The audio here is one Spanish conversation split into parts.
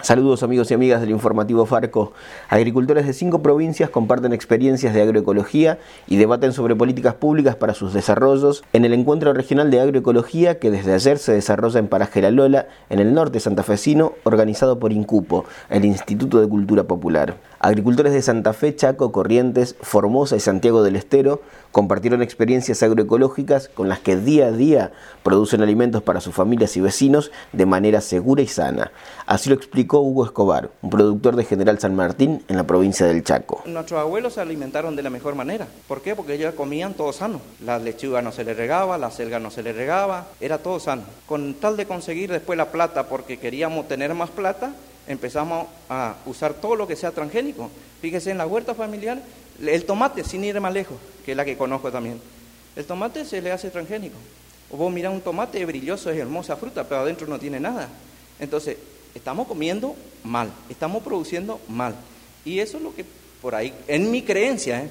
Saludos amigos y amigas del informativo Farco. Agricultores de 5 provincias comparten experiencias de agroecología y debaten sobre políticas públicas para sus desarrollos en el Encuentro Regional de Agroecología que desde ayer se desarrolla en Paraje La Lola, en el norte santafesino, organizado por INCUPO, el Instituto de Cultura Popular. Agricultores de Santa Fe, Chaco, Corrientes, Formosa y Santiago del Estero compartieron experiencias agroecológicas con las que día a día producen alimentos para sus familias y vecinos de manera segura y sana. Así lo explicó Hugo Escobar, un productor de General San Martín en la provincia del Chaco. Nuestros abuelos se alimentaron de la mejor manera. ¿Por qué? Porque ellos comían todo sano. La lechuga no se le regaba, la selga no se le regaba, era todo sano. Con tal de conseguir después la plata, porque queríamos tener más plata, empezamos a usar todo lo que sea transgénico. Fíjese, en la huerta familiar, el tomate, sin ir más lejos, que es la que conozco también, el tomate se le hace transgénico. O vos mirá un tomate, es brilloso, es hermosa fruta, pero adentro no tiene nada. Entonces, estamos comiendo mal, estamos produciendo mal. Y eso es lo que por ahí, en mi creencia,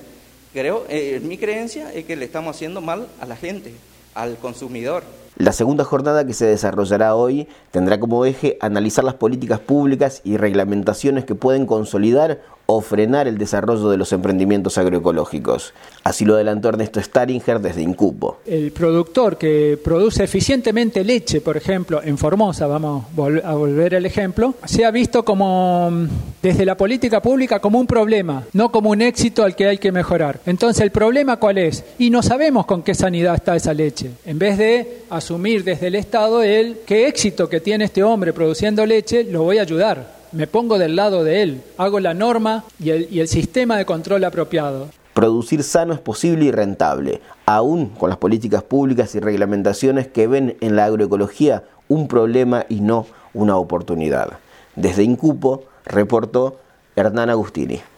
mi creencia es que le estamos haciendo mal a la gente, al consumidor. La segunda jornada, que se desarrollará hoy, tendrá como eje analizar las políticas públicas y reglamentaciones que pueden consolidar o frenar el desarrollo de los emprendimientos agroecológicos. Así lo adelantó Ernesto Staringer desde INCUPO. El productor que produce eficientemente leche, por ejemplo, en Formosa, vamos a volver al ejemplo, se ha visto como, desde la política pública, como un problema, no como un éxito al que hay que mejorar. Entonces, ¿el problema cuál es? Y no sabemos con qué sanidad está esa leche. En vez de asumir desde el Estado qué éxito que tiene este hombre produciendo leche, lo voy a ayudar. Me pongo del lado de él, hago la norma y el sistema de control apropiado. Producir sano es posible y rentable, aún con las políticas públicas y reglamentaciones que ven en la agroecología un problema y no una oportunidad. Desde INCUPO, reportó Hernán Agustini.